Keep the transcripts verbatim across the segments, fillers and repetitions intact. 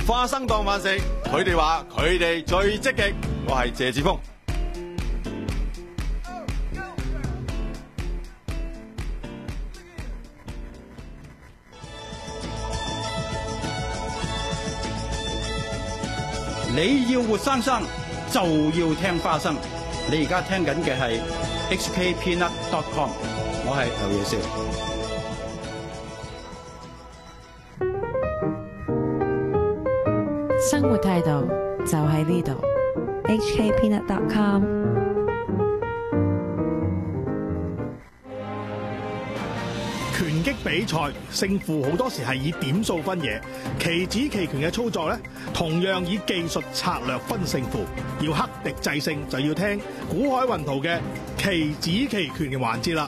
花生當飯食，佢哋話佢哋最積極。我係謝志峰。 你要活生生就要聽花生。你而家聽緊嘅係 H K Peanut dot com， 我係劉野少。 生活態度就喺呢度 H K Peanut dot com。 拳擊比賽勝負好多時係以點數分野，棋子棋拳嘅操作呢，同樣以技術策略分勝負。要克敵制勝，就要聽古海雲圖嘅棋子棋拳嘅環節啦。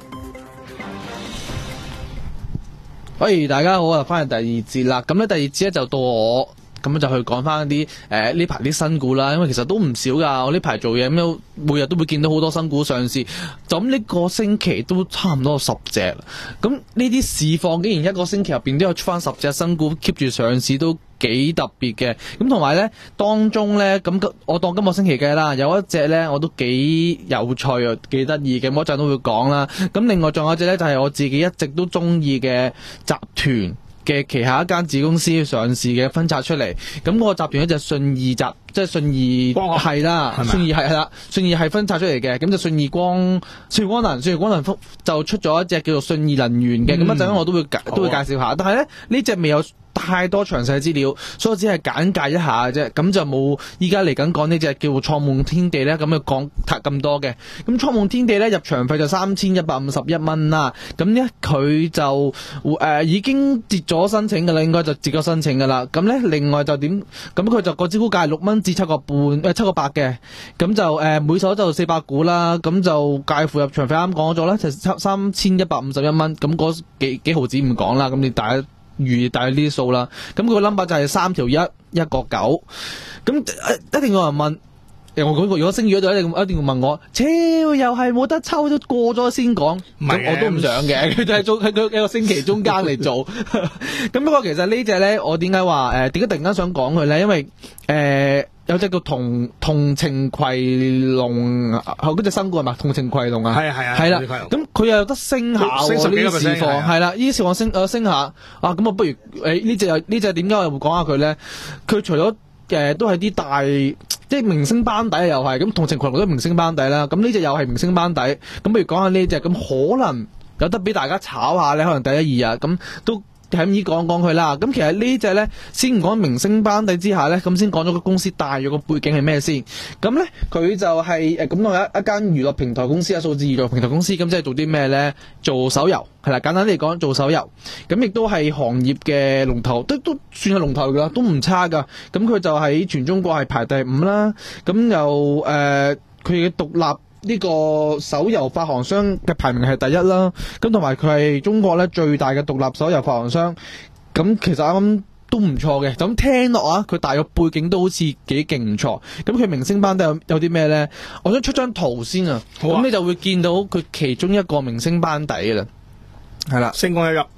喂，大家好啊，翻嚟第二節啦。咁咧第二節咧就到我。咁就去講翻啲誒呢排啲新股啦，因為其實都唔少噶。我呢排做嘢咁，每日都會見到好多新股上市。就咁呢個星期都差唔多十隻。咁呢啲市況竟然一個星期入邊都有出翻十隻新股 keep 住上市，都幾特別嘅。咁同埋咧當中咧，咁我當今個星期計啦，有一隻咧我都幾有趣啊，幾得意嘅，我一陣都會講啦。咁另外仲有一隻咧就係我自己一直都中意嘅集團嘅旗下一間子公司上市嘅分拆出嚟，咁嗰個集團一隻信義集，即係信義係啦，信義係係啦，信義係分拆出嚟嘅，咁就信義光、信義光能、信義光能福就出咗一隻叫做信義能源嘅，咁、嗯、一陣我都會都會介紹下，啊、但係咧呢隻未有太多詳細資料，所以我只係簡介一下啫，咁就冇依家嚟緊講呢隻叫創夢天地咧，咁就講咁多嘅。咁創夢天地咧入場費就三千一百五十一蚊啦，咁咧佢就誒、呃、已經截咗申請噶啦，應該就截咗申請噶啦。咁咧另外就點？咁佢就個招股價六蚊至七個半，誒七個八嘅，咁就誒、呃、每手就四百股啦，咁就介乎入場費啱講咗啦，就三千一百五十一蚊，咁嗰幾幾毫子唔講啦，咁你大家預大呢啲數啦，咁佢個 number 就係三條一一個九，咁一定有人問，我講過如果升咗就一定一定要問我，超又係冇得抽都過咗先講，咁我都唔想嘅，佢就係做喺佢一個星期中間嚟做，咁不過其實呢隻咧，我點解話誒點解突然間想講佢咧？因為誒。呃有隻叫同同情葵龍，後嗰隻新股係嘛？同情葵龍啊，係啊係啊，係啦。咁佢又有得升下喎，呢啲市況係啦，呢啲市況升誒升下啊。咁啊，不如誒呢隻又呢隻點解我又會講下佢咧？佢除咗誒、呃、都係啲大即係明星班底又係咁，同情葵龍都係明星班底啦。咁呢隻又係明星班底，咁不如講下呢隻，咁可能有得俾大家炒下咧，可能第一二日咁都。喺咁依講講佢啦，咁其實呢隻咧先唔講明星班底之下咧，咁先講咗個公司大約個背景係咩先。咁咧佢就係誒咁我有一一間娛樂平台公司啊，數字娛樂平台公司，咁即係做啲咩咧？做手遊係啦，簡單啲嚟講做手遊，咁亦都係行業嘅龍頭，都都算係龍頭噶，都唔差噶。咁佢就喺全中國係排第五啦。咁又誒佢嘅獨立。呢個手遊發行商嘅排名係第一啦，咁同埋佢係中國咧最大嘅獨立手遊發行商，咁其實啱啱都唔錯嘅。咁聽落啊，佢大約背景都好似幾勁唔錯。咁佢明星班底有有啲咩咧？我想出張圖先啊，咁、啊、你就會見到佢其中一個明星班底嘅啦，係啦， 星光熠熠，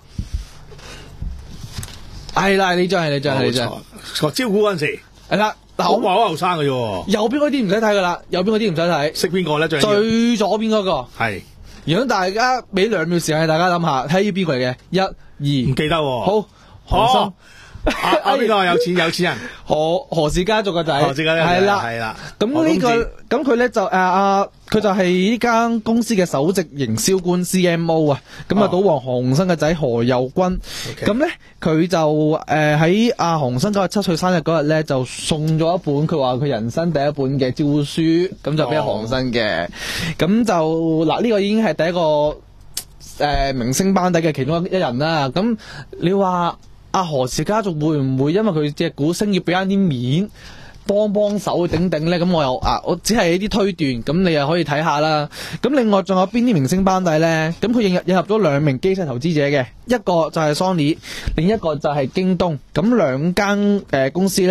係啦，呢張係呢張係呢張， 個招股嗰陣時係啦。嗱， 好話好後生嘅啫， 右邊嗰啲唔使睇噶啦，右邊嗰啲唔使睇。 識邊個咧？最最左邊嗰、那個係。 如果大家俾兩秒時間，大家諗下，睇呢邊個嚟嘅？一、二，唔記得、哦。 好，何生。 啊邊個有錢有錢人？ 何何氏家族嘅仔。 何氏家族係啦係啦。 咁呢、這個咁佢咧就誒啊，佢就係呢間公司嘅首席營銷官 C M O 啊。咁啊，賭王何鴻燊嘅仔何猷君。咁咧佢就誒喺阿何鴻燊九十七歲生日嗰日咧，就送咗一本佢話佢人生第一本嘅招股書，咁就俾何鴻燊嘅。咁、哦、就嗱呢、這個已經係第一個誒、呃、明星班底嘅其中一人啦。咁你話？阿何氏家族會唔會因為佢隻股升要俾翻啲面幫幫手頂頂咧？咁我又啊，我只係一啲推斷，咁你又可以睇下啦。咁另外仲有邊啲明星班底咧？咁佢引入引入咗兩名機械投資者嘅，一個就係 Sony， 另一個就係京東。咁兩間誒公司咧合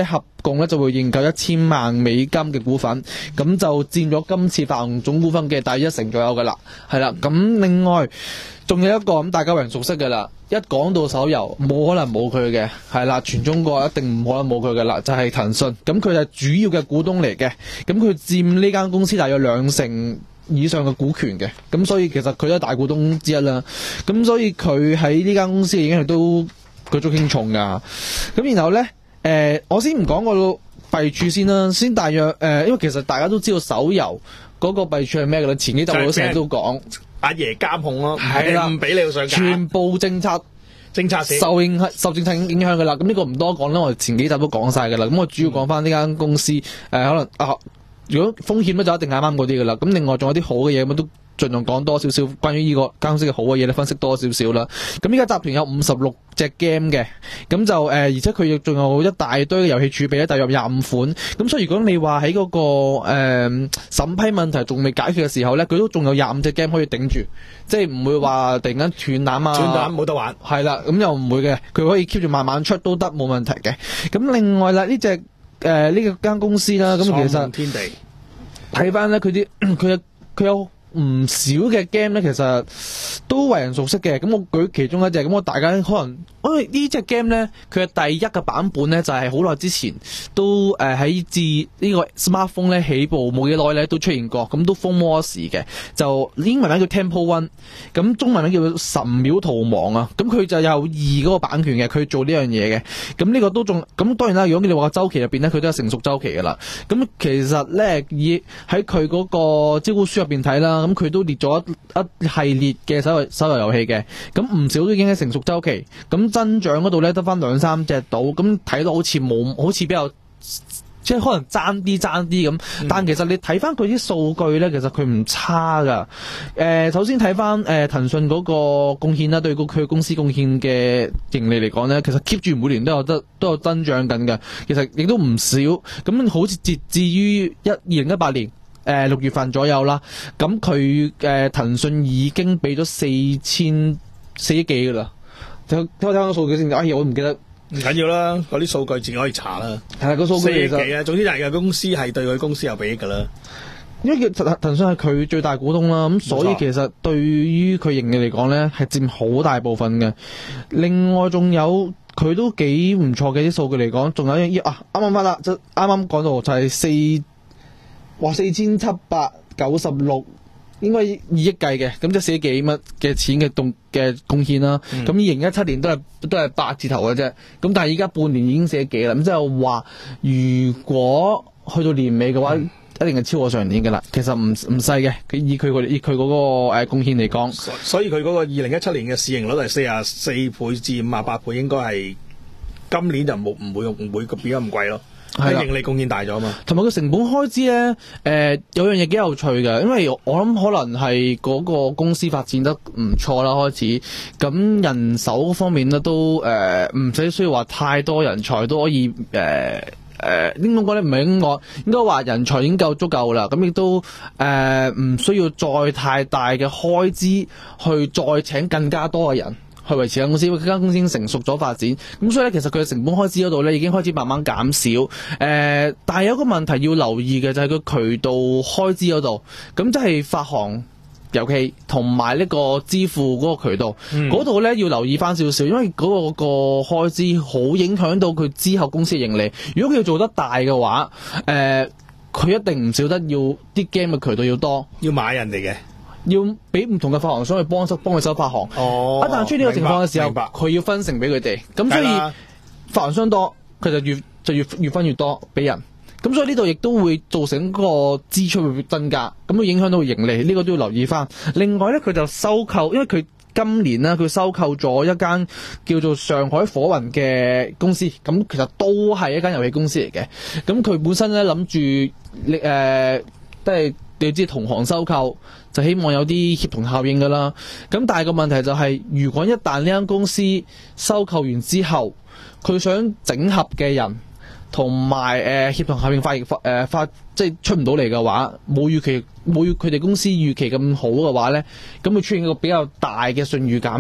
共咧就會認購一千萬美金嘅股份，咁就佔咗今次發行總股份嘅大約一成左右噶啦，係啦。咁另外仲有一個咁大家為人熟悉嘅啦，一講到手遊冇可能冇佢嘅，係啦，全中國一定唔可能冇佢嘅啦，就係騰訊。咁佢係主要嘅股東嚟嘅，咁佢佔呢間公司大約兩成以上嘅股權嘅，咁所以其實佢都係大股東之一啦。咁所以佢喺呢間公司已經係都舉足輕重噶。咁然後呢，誒、呃，我先唔講個弊處先啦，先大約誒、呃，因為其實大家都知道手遊嗰個弊處係咩嘅啦，前幾集我都成日都講。 阿爺監控咯， 係啦， 唔俾你上架， 全部政策政策受影受政策影響噶啦。咁呢個唔多講啦，我哋前幾集都講晒噶啦。咁我主要講翻呢間公司，誒、呃，可能啊，如果風險咧就一定啱啱嗰啲噶啦。咁另外仲有啲好嘅嘢，咁都盡量講多少少關於呢個間公司嘅好嘅嘢咧，分析多少少啦。咁呢家集團有五十六隻 game 嘅，咁就誒、呃，而且佢亦仲有一大堆嘅遊戲儲備咧，大約廿五款。咁所以如果你話喺嗰個誒、呃、審批問題仲未解決嘅時候咧，佢都仲有廿五隻 game 可以頂住，即係唔會話突然間斷纜啊， 斷纜冇得玩。 係啦，咁又唔會嘅，佢可以 keep 住慢慢出都得，冇問題嘅。咁另外啦，呢隻誒呢個間公司啦，咁其實天地睇翻咧，佢啲佢有佢有唔少嘅 game 咧，其實都為人熟悉嘅。咁我舉其中一隻，咁我大家可能，因為呢隻 game 咧，佢嘅第一個版本咧就係好耐之前都誒喺自呢個 smartphone 咧起步冇幾耐咧都出現過，咁都風魔一時嘅。就英文名叫 Temple Run， 咁中文名叫神廟逃亡啊。咁佢就有二嗰個版權嘅，佢做呢樣嘢嘅。咁呢個都仲咁當然啦。如果你哋話周期入邊咧，佢都係成熟周期噶啦。咁其實咧以喺佢嗰個招股書入邊睇啦。咁佢都列咗一一系列嘅手遊手遊遊戲嘅，咁唔少都已經喺成熟周期，咁增長嗰度咧得翻兩三隻到，咁睇到好似冇，好似比較即係可能爭啲爭啲咁，但其實你睇翻佢啲數據咧，其實佢唔差噶。誒、呃，首先睇翻誒騰訊嗰個貢獻啦，對個佢公司貢獻嘅盈利嚟講咧，其實 keep 住每年都有得都有增長緊嘅，其實亦都唔少。咁好似截至於一二零一八年。誒六、呃、月份左右啦，咁佢誒騰訊已經俾咗四千四億幾噶啦。睇睇睇個數據先，哎呀我唔記得， 唔緊要啦，嗰啲數據自己可以查啦。 係啊，個數據其實四億幾啊，總之係個公司係對佢公司有裨益噶啦。 因為騰騰訊係佢最大股東啦，咁所以其實對於佢盈利嚟講咧係佔好大部分嘅。另外仲有佢都幾唔錯嘅啲數據嚟講，仲有一啊啱啱翻啦，就啱啱講到就係四。哇！四千七百九十六，應該二億計嘅，咁即係四億幾蚊嘅錢嘅動嘅貢獻啦。咁二零一七年都係都係八字頭嘅啫。咁但係而家半年已經四億幾啦。咁即係話，如果去到年尾嘅話，嗯、一定係超過上年嘅啦。其實唔唔細嘅，佢以佢個以佢嗰個誒貢獻嚟講， 所以佢嗰個二零一七年嘅市盈率係四啊四倍至五啊八倍，應該係今年就冇唔會唔會變咗咁貴咯。係盈利貢獻大咗嘛？同埋個成本開支咧，誒、呃、有樣嘢幾有趣嘅，因為我諗可能係嗰個公司發展得唔錯啦，開始咁人手方面咧都誒唔使需要話太多人才都可以誒誒應該講咧唔係應該應該話人才已經夠足夠啦，咁亦都誒唔、呃、需要再太大嘅開支去再請更加多嘅人。去維持間公司，因為間公司已經成熟咗發展，咁所以咧，其實佢嘅成本開支嗰度咧已經開始慢慢減少。誒、呃，但係有一個問題要留意嘅就係個渠道開支嗰度，咁即係發行遊戲同埋呢個支付嗰個渠道嗰度咧要留意翻少少，因為嗰個個開支好影響到佢之後公司嘅盈利。如果佢要做得大嘅話，誒、呃，佢一定唔少得要啲 game 嘅渠道要多，要買人哋嘅。要俾唔同嘅發行商去幫手幫佢手發行，哦、一旦出現呢個情況嘅時候，佢要分成俾佢哋，咁所以發行商多，佢就越就越越分越多俾人，咁所以呢度亦都會造成個支出會增加，咁會影響到盈利，呢、這個都要留意翻。另外咧，佢就收購，因為佢今年咧佢收購咗一間叫做上海火雲嘅公司，咁其實都係一間遊戲公司嚟嘅，咁佢本身咧諗住誒都係。你知同行收購就希望有啲協同效應噶啦，咁但係個問題就係、是，如果一旦呢間公司收購完之後，佢想整合嘅人同埋誒協同效應發發誒發即係出唔到嚟嘅話，冇預期冇佢哋公司預期咁好嘅話咧，咁會出現一個比較大嘅信譽減值。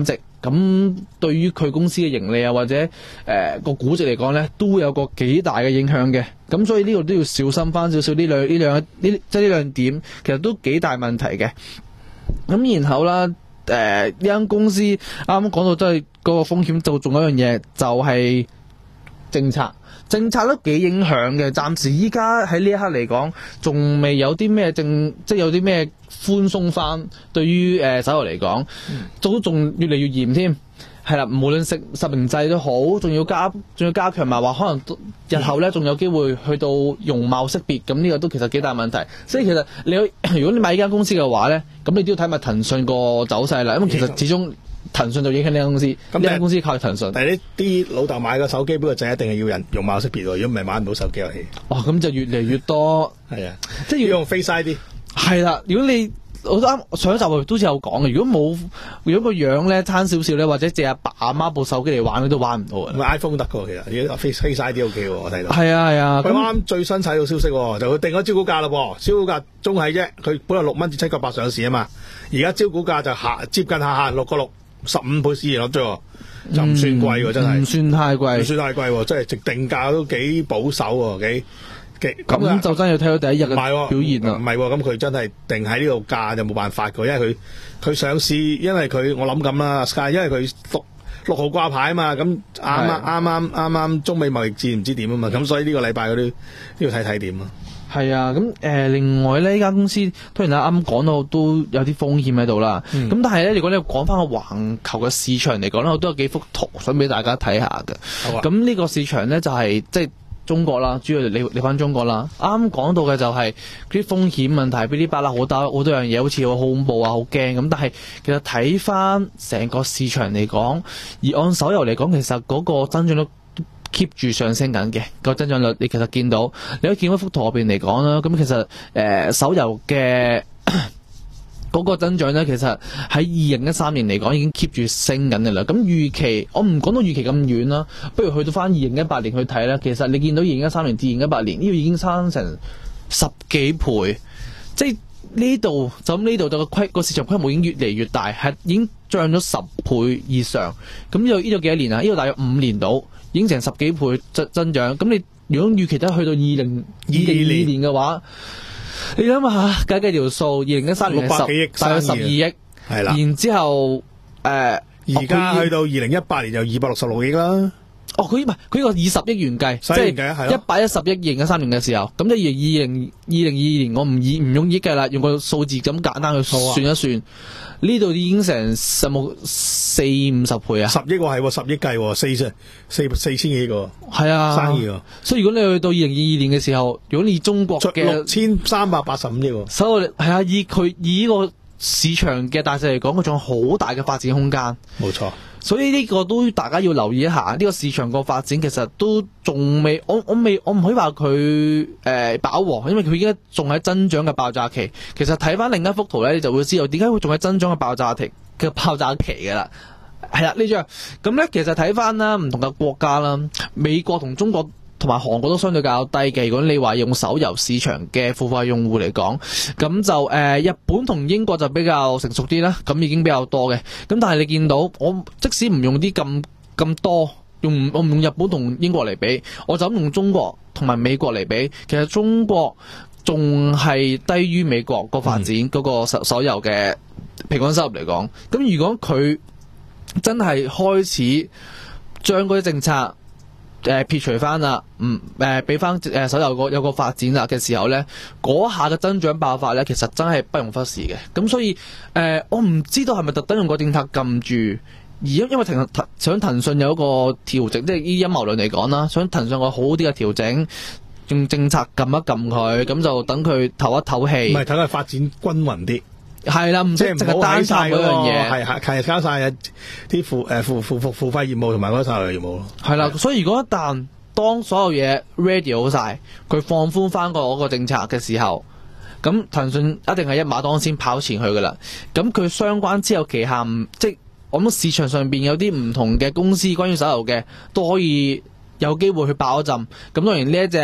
咁對於佢公司嘅盈利啊或者誒、呃、個估值嚟講咧，都會有個幾大嘅影響嘅。咁所以呢個都要小心翻少少呢兩呢兩呢即係呢兩點，其實都幾大問題嘅。咁然後啦，誒呢間公司啱啱講到真係嗰個風險，就仲有一樣嘢就係、是、政策。政策都幾影響嘅，暫時依家喺呢一刻嚟講，仲未有啲咩政，即係有啲咩寬鬆翻。對於誒手遊嚟講，都仲越嚟越嚴添。係啦，無論食實名制都好，仲要加，仲要加強埋話，可能日後咧仲有機會去到容貌識別，咁呢個都其實幾大問題。所以其實你如果你買呢間公司嘅話咧，咁你都要睇埋騰訊個走勢啦，因為其實始終騰訊就影響呢間公司，呢間公司靠騰訊。 但係呢啲老豆買個手機，不過就一定係要人容貌識別喎，如果唔係買唔到手機遊戲。 哇，咁就越嚟越多， 係啊，即係要用 Face I D。 係啦，如果你我都啱上一集都似有講嘅，如果冇如果個樣咧差少少咧，或者借阿爸阿媽部手機嚟玩，你都玩唔到嘅。 唔係 iPhone 得嘅，其實而家 Face Face I D OK 喎，我睇到。 係啊係啊， 佢啱啱最新睇到消息，就佢定咗招股價啦噃，招股價中係啫，佢本來六蚊至七個八上市啊嘛，而家招股價就下接近下限六個六，十五倍市盈率啫，就唔算貴喎，真係。唔算太貴， 唔算太貴喎，即係值定價都幾保守喎，幾。 咁就真係要睇到第一日嘅表現啦。 唔係喎，咁佢真係定喺呢度價就冇辦法㗎，因為佢佢上市，因為佢我諗咁啦 ，Sky， 因為佢六六號掛牌啊嘛，咁啱啱啱啱啱啱中美貿易戰唔知點啊嘛，咁所以呢個禮拜嗰啲都要睇睇點啊。 係啊，咁誒、呃、另外咧，呢間公司當然啦，啱啱講到都有啲風險喺度啦。咁、嗯、但係咧，如果你講翻個環球嘅市場嚟講咧，我都有幾幅圖想俾大家睇下嘅。咁呢、啊、個市場咧就係、是、即係。中國啦，主要你你翻中國啦。啱啱講到嘅就係啲風險問題，嗶哩吧啦好多好多樣嘢，好似好恐怖啊，好驚咁。但係其實睇翻成個市場嚟講，而按手遊嚟講，其實嗰個增長率 keep 住上升緊嘅個增長率，你其實見到，你可以見到幅圖入邊嚟講啦。咁其實誒、呃、手遊嘅嗰個增長咧，其實喺二零一三年嚟講已經 keep 住升緊嘅啦。咁預期我唔講到預期咁遠啦，不如去到翻二零一八年去睇咧。其實你見到二零一三年至二零一八年呢度已經升成十幾倍，即係呢度就咁呢度就個規個市場規模已經越嚟越大，係已經漲咗十倍以上。咁呢度呢度幾多年啊？呢度大約五年到，已經成十幾倍增增長。咁你如果預期得去到二零二零二年嘅話，你諗下，計計條數，二零一三年係十大約十二億，係啦。然之後，誒、呃， 而家去到二零一八年就二百六十六億啦。 哦，佢唔係佢呢個以十億元計，即係一百一十億二零一三年嘅時候，咁即係二零二零二二年，我唔以唔用億計啦，用個數字咁簡單去算一算，呢度、啊、已經成有冇四五十倍啊？十億喎係喎，十億計四四四四千幾個，係啊生意喎。所以如果你去到二零二二年嘅時候，如果你中國嘅六千三百八十五億喎，所以係啊，以佢以呢個市場嘅大細嚟講，佢仲有好大嘅發展空間。冇錯。所以呢個都大家要留意一下，呢、這個市場個發展其實都仲未，我我未我唔可以話佢誒飽和，因為佢依家仲喺增長嘅爆炸期。其實睇翻另一幅圖咧，你就會知道點解會仲喺增長嘅爆炸期嘅爆炸期㗎啦。係啦，呢張咁咧，其實睇翻啦，唔同嘅國家啦，美國同中國同埋韓國都相對較低嘅。如果你話用手遊市場嘅付費用戶嚟講，咁就誒、呃、日本同英國就比較成熟啲啦，咁已經比較多嘅。咁但係你見到我即使唔用啲咁咁多，用我唔用日本同英國嚟比，我就咁用中國同埋美國嚟比，其實中國仲係低於美國個發展嗰、嗯、個手手遊嘅平均收入嚟講。咁如果佢真係開始將嗰啲政策誒、呃、撇除翻啦，唔誒俾翻誒手遊個有個發展啦嘅時候咧，嗰下嘅增長爆發咧，其實真係不容忽視嘅。咁所以誒、呃，我唔知道係咪特登用個政策撳住，而因因為騰騰想騰訊有一個調整，即係依陰謀論嚟講啦，想騰訊個好啲嘅調整，用政策撳一撳佢，咁就等佢唞一唞氣。唔係，等佢發展均勻啲。係啦，唔即係唔好單晒嗰樣嘢，係係係加晒啲付誒付付付付費業務同埋嗰個手遊業務咯。係啦，所以如果一旦當所有嘢 ready 好晒，佢放寬翻個嗰個政策嘅時候，咁騰訊一定係一馬當先跑前去噶啦。咁佢相關之後旗下，即係我諗市場上邊有啲唔同嘅公司關於手遊嘅，都可以有機會去爆一陣。咁當然呢一隻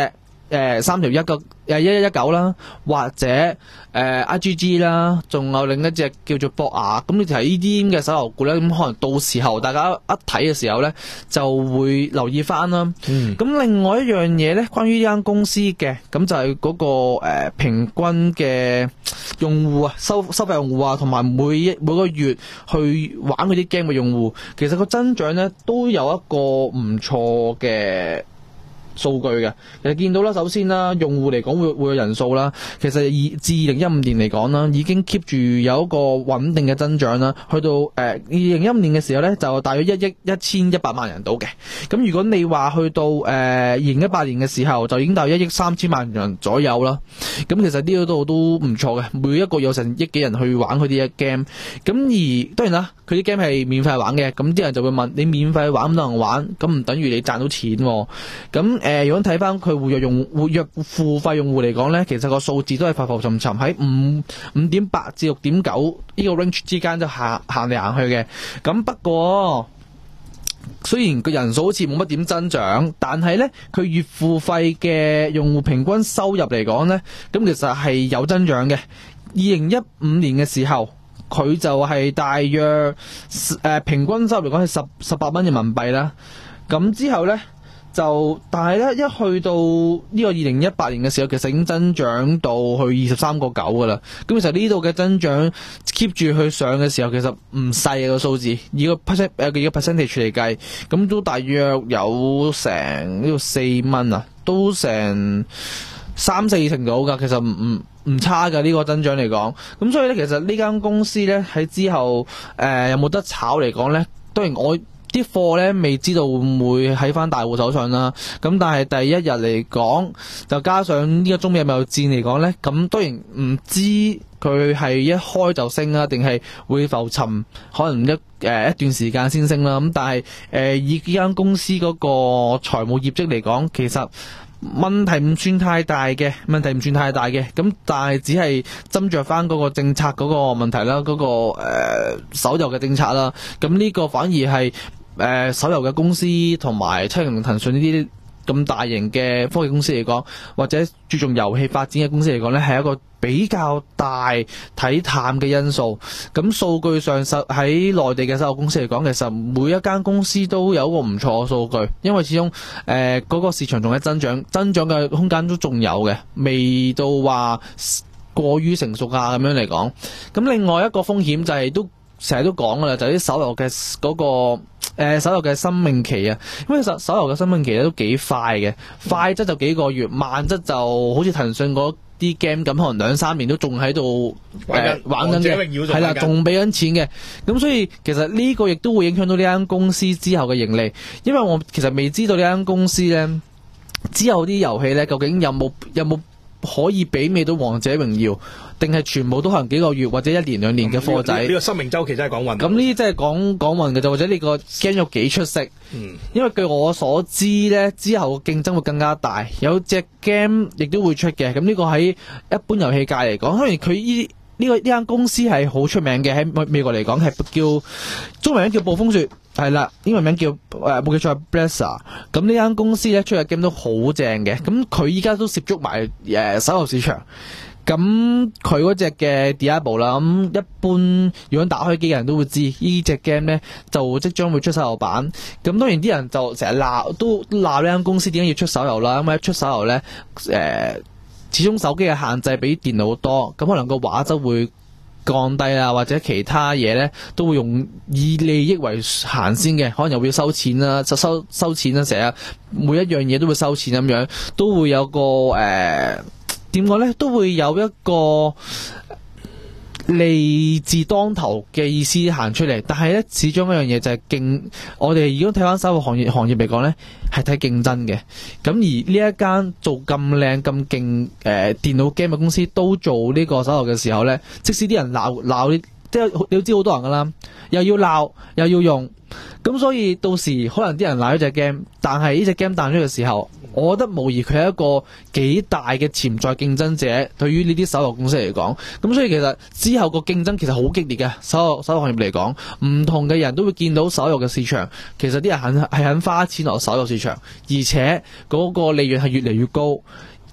誒三條一個誒一一一九啦，或者誒 I G G 啦，仲有另一隻叫做博雅，咁你睇呢啲咁嘅手遊股咧，咁可能到時候大家一睇嘅時候咧，就會留意翻啦。咁、嗯、另外一樣嘢咧，關於呢間公司嘅，咁就係嗰、那個誒、呃、平均嘅用戶啊，收收費用戶啊，同埋每一每個月去玩嗰啲 game 嘅用戶，其實個增長咧都有一個唔錯嘅數據嘅。其實見到啦，首先啦，用戶嚟講會會有人數啦，其實二至二零一五年嚟講啦，已經 keep 住有一個穩定嘅增長啦。去到誒二零一五年嘅時候咧，就大約一億一千一百萬人到嘅。咁如果你話去到誒二零一八年嘅時候，就已經大約一億三千萬人左右啦。咁其實呢度都唔錯嘅，每一個有成億幾人去玩佢啲嘅 game。咁而當然啦，佢啲 game 係免費玩嘅，咁啲人就會問你免費玩咁多人玩，咁唔等於你賺到錢喎。咁誒、呃，如果睇翻佢活躍用活躍付費用戶嚟講咧，其實個數字都係浮浮沉沉喺五五點八至六點九呢個 range 之間就行行嚟行去嘅。咁不過雖然個人數好似冇乜點增長，但係咧佢月付費嘅用戶平均收入嚟講咧，咁其實係有增長嘅。二零一五年嘅時候，佢就係大約誒、呃、平均收入嚟講係十十八蚊人民幣啦。咁之後咧。就但係咧，一去到呢個二零一八年嘅時候，其實已經增長到去二十三個九噶啦。咁其實呢度嘅增長 keep 住去上嘅時候，其實唔細嘅個數字，以個 percent 誒嘅 percentage 嚟計，咁都大約有成呢個四蚊啊，都成三四成度噶。其實唔唔唔差噶呢個增長嚟講。咁所以咧，其實呢間公司咧喺之後誒、呃、有冇得炒嚟講咧？當然我。啲貨咧未知道會唔會喺翻大戶手上啦，咁但係第一日嚟講，就加上呢個中美貿易戰嚟講咧，咁當然唔知佢係一開就升啊，定係會浮沉，可能一誒、呃、一段時間先升啦。咁但係誒、呃、以呢間公司嗰個財務業績嚟講，其實問題唔算太大嘅，問題唔算太大嘅，咁但係只係斟酌翻嗰個政策嗰個問題啦，嗰、嗰個誒、呃、手遊嘅政策啦，咁呢個反而係。誒、呃，手遊嘅公司同埋七零零、騰訊呢啲咁大型嘅科技公司嚟講，或者注重遊戲發展嘅公司嚟講呢，係一個比較大睇淡嘅因素。咁數據上實喺內地嘅手遊公司嚟講，其實每一間公司都有一個唔錯嘅數據，因為始終誒嗰、呃那個市場仲喺增長，增長嘅空間都仲有嘅，未到話過於成熟啊咁樣嚟講。咁另外一個風險就係、是、都成日都講噶啦，就係、是、啲手遊嘅嗰個。誒、呃，手遊嘅生命期啊，因為手手遊嘅生命期咧都幾快嘅，快則就幾個月，慢則就好似騰訊嗰啲 game 咁，可能兩三年都仲喺度誒玩緊嘅，係啦，仲俾緊錢嘅。咁所以其實呢個亦都會影響到呢間公司之後嘅盈利，因為我其實未知道呢間公司咧之後啲遊戲咧究竟有冇有冇可以媲美到王者榮耀。定係全部都可能幾個月或者一年兩年嘅貨仔？呢、嗯這個生命週期真係講運。咁呢啲真係講講運嘅啫，或者你個 game 有幾出色？嗯，因為據我所知咧，之後競爭會更加大，有隻 game 亦都會出嘅。咁呢個喺一般遊戲界嚟講，當然佢呢呢個呢間公司係好出名嘅，喺美國嚟講係叫中文名叫暴風雪，係啦，英文名叫誒冇記錯係 Blizzard。咁呢間公司咧出嘅 game 都好正嘅，咁佢依家都涉足埋誒、呃、手遊市場。咁佢嗰隻嘅 Diablo 啦，咁一般如果打開機嘅人都會知，呢隻 game 咧就即將會出手遊版。咁當然啲人就成日鬧，都鬧呢間公司點解要出手遊啦。咁一出手遊咧，誒、呃，始終手機嘅限制比電腦多，咁可能個畫質會降低啊，或者其他嘢咧都會用以利益為行先嘅，可能又會收錢啦，收收收錢啦，成日每一樣嘢都會收錢咁樣，都會有個誒。呃點講咧，都會有一個利字當頭嘅意思行出嚟，但係咧始終一樣嘢就係競，我哋如果睇翻手遊行業行業嚟講咧，係睇競爭嘅。咁而呢一間做咁靚咁勁誒電腦 game 嘅公司都做呢個手遊嘅時候咧，即使啲人鬧鬧，即係你都知好多人噶啦，又要鬧又要用，咁所以到時可能啲人鬧咗隻 game，但係呢隻 game 彈出嘅時候，我覺得無疑佢係一個幾大嘅潛在競爭者，對於呢啲手遊公司嚟講。咁所以其實之後個競爭其實好激烈嘅，手遊手遊行業嚟講，唔同嘅人都會見到手遊嘅市場，其實啲人肯係肯花錢落手遊市場，而且嗰個利潤係越嚟越高。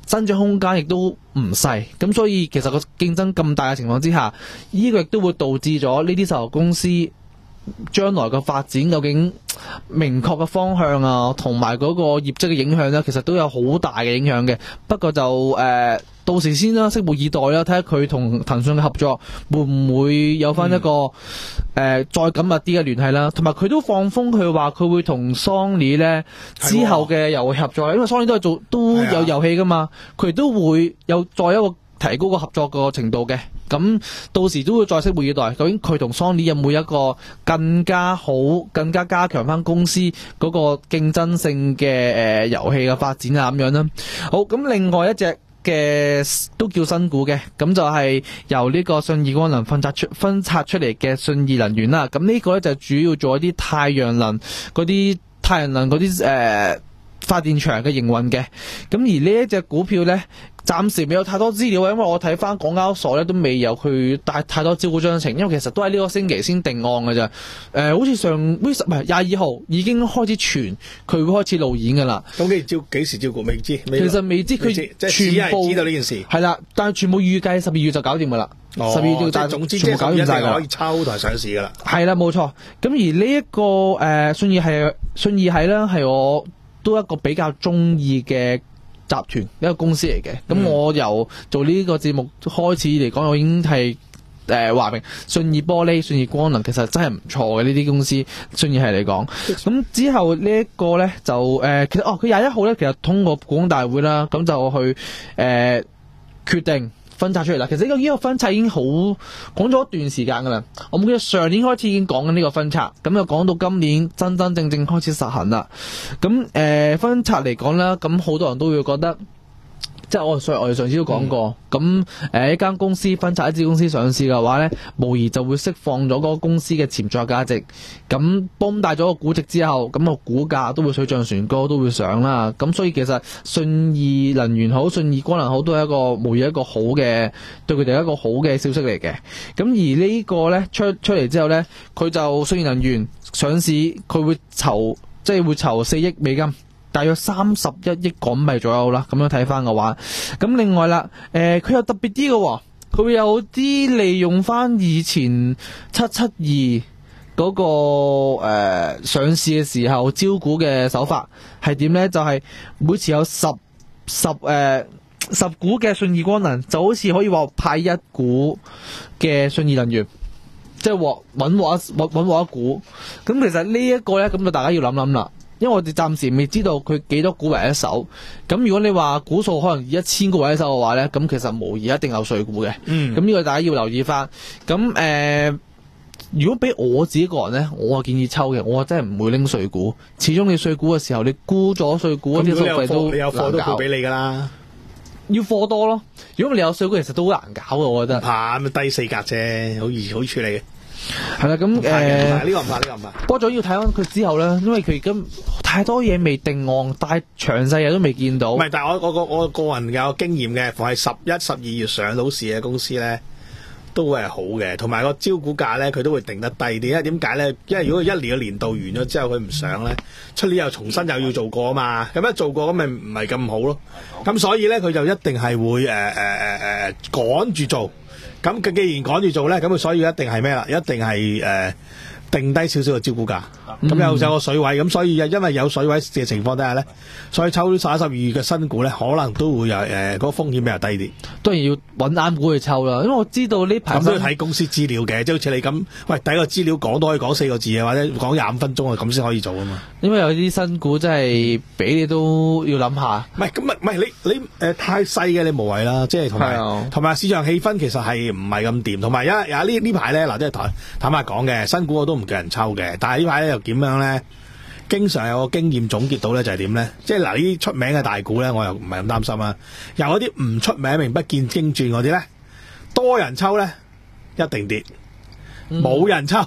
增長空間亦都唔細，咁所以其實個競爭咁大嘅情況之下，呢、這個亦都會導致咗呢啲石油公司將來嘅發展究竟明確嘅方向啊，同埋嗰個業績嘅影響咧，其實都有好大嘅影響嘅。不過就誒、呃、到時先啦，拭目以待啦，睇下佢同騰訊嘅合作會唔會有翻一個誒、嗯呃、再緊密啲嘅聯繫啦。同埋佢都放風，佢話佢會同 Sony 咧之後嘅遊戲合作，因為 Sony 都係做都有遊戲噶嘛，佢都會有再一個提高個合作個程度嘅。咁到時都會再拭目以待，究竟佢同 Sony 有冇一個更加好、更加加強翻公司嗰個競爭性嘅誒遊戲嘅發展啊咁樣啦。好，咁另外一隻嘅都叫新股嘅，咁就係由呢個信義光能分拆出分拆出嚟嘅信義能源啦。咁呢個咧就主要做一啲太陽能嗰啲太陽能嗰啲誒發電場嘅營運嘅。咁而呢一隻股票咧，暫時未有太多資料，因為我睇翻港交所咧都未有去帶太多招股章程，因為其實都係呢個星期先定案嘅咋。誒、呃，好似上唔係廿二號已經開始傳佢會開始路演㗎啦。 咁幾招幾時招股未知？ 其實未知，佢全部知道呢件事係啦，但係全部預計十二月就搞掂㗎啦。十二、哦、月就但係總之全部搞掂晒㗎， 可以抽同埋上市㗎啦。 係啦，冇錯。咁而呢、這、一個誒、呃、信義係信義係咧係我都一個比較中意嘅集團一個公司嚟嘅，咁、嗯、我由做呢個節目開始嚟講，我已經係誒話明信義玻璃、信義光能其實真係唔錯嘅呢啲公司，信義係嚟講。咁之後呢一個咧就誒、呃，其實哦佢廿一號咧其實通過股東大會啦，咁就去誒、呃、決定分拆出嚟啦。其實呢個呢個分拆已經好講咗一段時間噶啦，我唔記得上年開始已經講緊呢個分拆，咁就講到今年真真正正開始實行啦。咁誒、呃、分拆嚟講啦，咁好多人都會覺得，即係我上我哋上次都講過，咁誒、嗯呃、一間公司分拆一支公司上市嘅話咧，無疑就會釋放咗嗰個公司嘅潛在價值。咁崩大咗個估值之後，咁、個股價都會水漲船高，都會上啦。咁所以其實信義能源好、信義光能好，都係一個無疑一個好嘅對佢哋一個好嘅消息嚟嘅。咁而呢個咧出出嚟之後咧，佢就信義能源上市，佢會籌即係會籌四億美金。大約三十一億港幣左右啦，咁樣睇翻嘅話，咁另外啦，誒、呃，佢有特別啲嘅，佢會有啲利用翻以前七七二嗰個誒、呃、上市嘅時候招股嘅手法係點咧？就係、是、每次有十十誒、呃、十股嘅信義光能，就好似可以話派一股嘅信義能源，即係獲穩獲一穩獲一股。咁其實呢一個咧，咁就大家要諗諗啦。因為我哋暫時未知道佢幾多股為一手，咁如果你話股數可能以一千股為一手嘅話咧，咁其實無疑一定有碎股嘅。嗯，咁呢個大家要留意翻。咁誒、呃，如果俾我自己個人咧，我建議抽嘅，我真係唔會拎碎股。始終你碎股嘅時候，你沽咗碎股嗰啲數費都你有貨都會俾你噶啦。 要貨多咯。如果你有碎股，其實都好難搞嘅，我覺得。 怕咁低四格啫，好易好處理嘅。 係啦，咁誒，呢、 呃這個唔怕，呢、這個唔怕。 不過仲要睇翻佢之後咧，因為佢而家太多嘢未定案，但係詳細嘢都未見到。 唔係，但係我我個我個人有經驗嘅，逢係十一、十二月上到市嘅公司咧，都會係好嘅。同埋個招股價咧，佢都會定得低啲。因為點解咧？因為如果一年嘅年度完咗之後佢唔上咧，出年又重新又要做過啊嘛。咁一做過咁咪唔係咁好咯。咁所以咧，佢就一定係會誒誒誒誒趕住做。咁佢既然趕住做咧，咁佢所以一定係咩啦？一定係誒、呃、定低少少嘅招股價。咁、嗯、有有個水位，咁所以因為有水位嘅情況底下咧，所以抽十一、十二月嘅新股咧，可能都會有誒嗰、呃那個風險比較低啲。當然要揾啱股去抽啦，因為我知道呢排咁都要睇公司資料嘅，即係好似你咁，喂，第一個資料講都可以講四個字啊，或者講廿五分鐘啊，咁先可以做啊嘛。因為有啲新股真係俾你都要諗下。唔係咁唔係你你誒、呃、太細嘅你無謂啦，即係同埋同埋市場氣氛其實係唔係咁掂，同埋有有呢呢排咧嗱，即係坦坦白講嘅新股我都唔叫人抽嘅，但係呢排咧又點樣咧？經常有個經驗總結到咧，就係點咧？即係嗱，呢啲出名嘅大股咧，我又唔係咁擔心啊。有嗰啲唔出名、名不見經傳嗰啲咧，多人抽咧一定跌，冇、嗯、人抽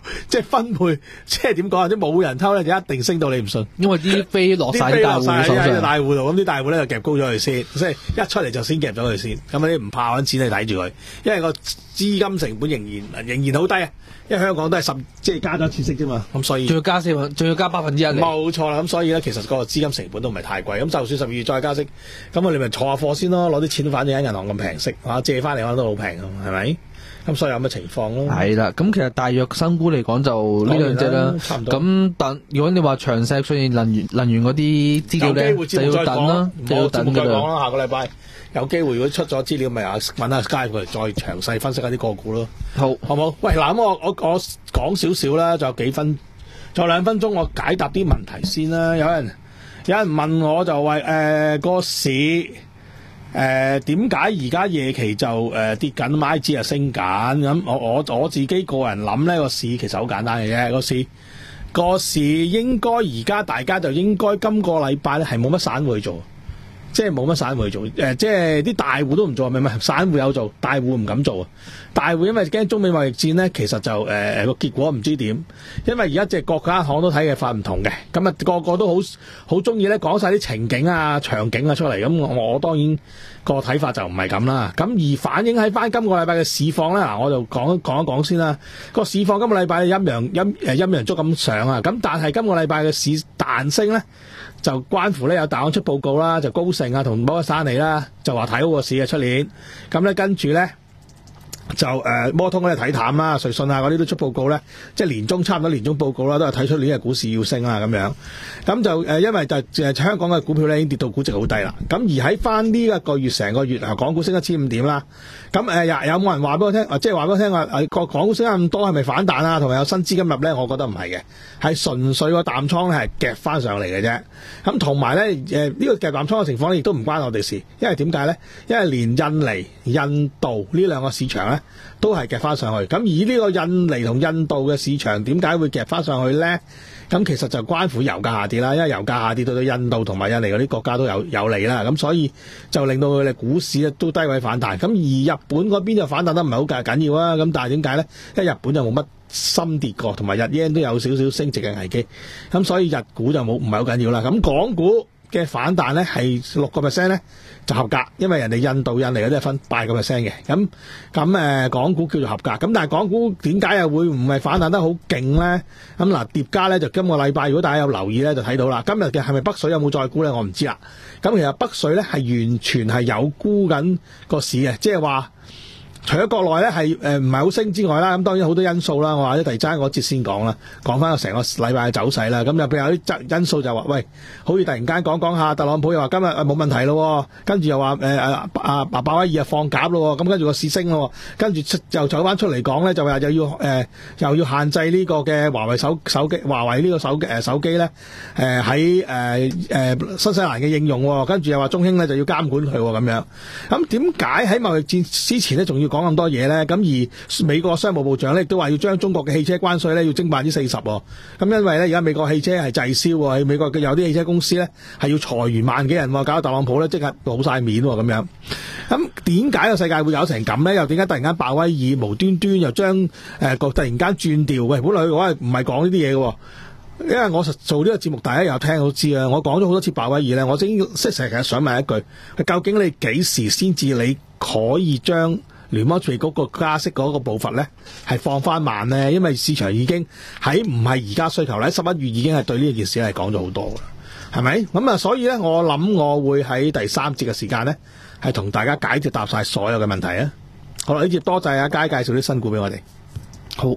即係分配，即係點講啊？即冇人偷咧，就一定升到你唔信。 因為啲飛落晒啲飛啲大落晒喺戶手上， 大戶度，咁啲大戶咧就夾高咗佢先，即係一出嚟就先夾咗佢先。咁你唔怕揾錢你睇住佢，因為個資金成本仍然仍然好低啊。因為香港都係十即係加咗次息啫嘛，咁所以仲要加四分，仲要加百分之一嚟。 冇錯啦。咁所以咧，其實個資金成本都唔係太貴。咁就算十二月再加息，咁我哋咪坐下貨先咯，攞啲錢反正喺銀行咁平息，嚇借翻嚟可能都好平啊，係咪？咁所以有乜情況咯？ 係啦，咁其實大約新股嚟講就呢兩隻啦。 差唔多。 咁但如果你話詳細出現能源能源嗰啲資料咧，就要等啦，就要等㗎啦。 再講啦，下個禮拜有機會如果出咗資料，咪啊問下 Sky 佢再詳細分析下啲個股咯。 好， 好冇？喂，嗱咁我我我講少少啦，仲有幾分，仲有兩分鐘，我解答啲問題先啦。有人有人問我就話誒個市誒點解而家夜期就誒、呃、跌緊，I G 啊升緊咁？我我我自己個人諗呢個市其實好簡單嘅啫，個市個市應該而家大家就應該今個禮拜咧係冇乜散戶去做。即係冇乜散戶去做，誒、呃，即係啲大戶都唔做，唔係唔係，散戶有做，大戶唔敢做啊！大戶因為驚中美貿易戰咧，其實就誒個、呃、結果唔知點，因為而家即係各間行都睇嘅法唔同嘅，咁啊個個都好好中意咧講晒啲情景啊、場景啊出嚟，咁我我當然個睇法就唔係咁啦。咁而反映喺翻今個禮拜嘅市況咧，嗱我就講講一講先啦。個市況今個禮拜陰陽陰誒陰陽燭咁上啊，咁但係今個禮拜嘅市彈升咧。就關乎咧有大行出報告啦，就高盛啊同摩根士丹利啦，就話睇好個市嘅出年，咁咧跟住咧就誒、呃、摩通咧睇淡啦，瑞信啊嗰啲都出報告咧，即係年中差唔多年中報告啦，都係睇出年嘅股市要升啦咁樣，咁就誒、呃、因為就誒香港嘅股票咧已經跌到估值好低啦，咁而喺翻呢一個月成個月啊，港股升一千五點啦，咁誒有有冇人話俾我聽？即係話俾我聽話誒個港股升咁多係咪反彈啊？同埋有新資金入咧？我覺得唔係嘅，係純粹個淡倉咧係夾翻上嚟嘅啫。咁同埋咧誒呢個夾淡倉嘅情況咧，亦都唔關我哋事，因為點解咧？因為連印尼、印度呢兩個市場咧都係夾翻上去。咁而呢個印尼同印度嘅市場點解會夾翻上去咧？咁其實就關乎油價下跌啦，因為油價下跌對到印度同埋印尼嗰啲國家都有有利啦，咁所以就令到佢哋股市咧都低位反彈。咁而日本嗰邊就反彈得唔係好緊緊要啊，咁但係點解咧？因為日本就冇乜深跌過，同埋日圓都有少少升值嘅危機，咁所以日股就冇唔係好緊要啦。咁港股嘅反彈咧係六個 percent 咧就合格，因為人哋印度、印尼嗰啲係分八個 percent 嘅，咁咁誒港股叫做合格。咁但係港股點解又會唔係反彈得好勁咧？咁嗱，疊加咧就今個禮拜，如果大家有留意咧，就睇到啦。今日嘅係咪北水有冇再沽咧？我唔知啦。咁其實北水咧係完全係有沽緊個市嘅，即係話。除咗國內咧係誒唔係好升之外啦，咁當然好多因素啦。我話啲第三嗰節先講啦，講翻個成個禮拜嘅走勢啦。咁入邊有啲因素就話，喂，好似突然間講講下，特朗普又話今日誒冇問題咯，跟住又話誒誒阿阿鮑威爾又放鴿咯，咁跟住個市升咯，跟住又走翻出嚟講咧，就話又要誒、呃、又要限制呢個嘅華為手手機，華為呢個手誒、呃、手機咧誒喺誒誒新西蘭嘅應用，跟住又話中興咧就要監管佢咁樣。咁點解喺貿易戰之前咧仲要講咁多嘢咧？咁而美國商務部長咧亦都話要將中國嘅汽車關稅咧要徵百分之四十。咁因為咧而家美國汽車係滯銷喎，喺美國嘅有啲汽車公司咧係要裁員萬幾人，搞到特朗普咧即刻冇晒面咁樣。咁點解個世界會搞成咁咧？又點解突然間鮑威爾無端端又將誒個突然間轉調？喂，本來佢話唔係講呢啲嘢嘅。因為我做呢個節目，大家有聽都知啊。我講咗好多次鮑威爾咧，我正即係成日想問一句：究竟你幾時先至你可以將聯邦儲備局嗰個加息嗰個步伐咧係放翻慢咧？因為市場已經喺唔係而家需求咧，十一月已經係對呢件事係講咗好多噶，係咪？咁啊，所以咧，我諗我會喺第三節嘅時間咧，係同大家解決答晒所有嘅問題啊！好啦，呢節多謝阿佳介紹啲新股俾我哋。好。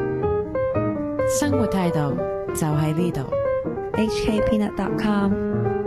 生活態度就喺呢度。 H K Peanut dot com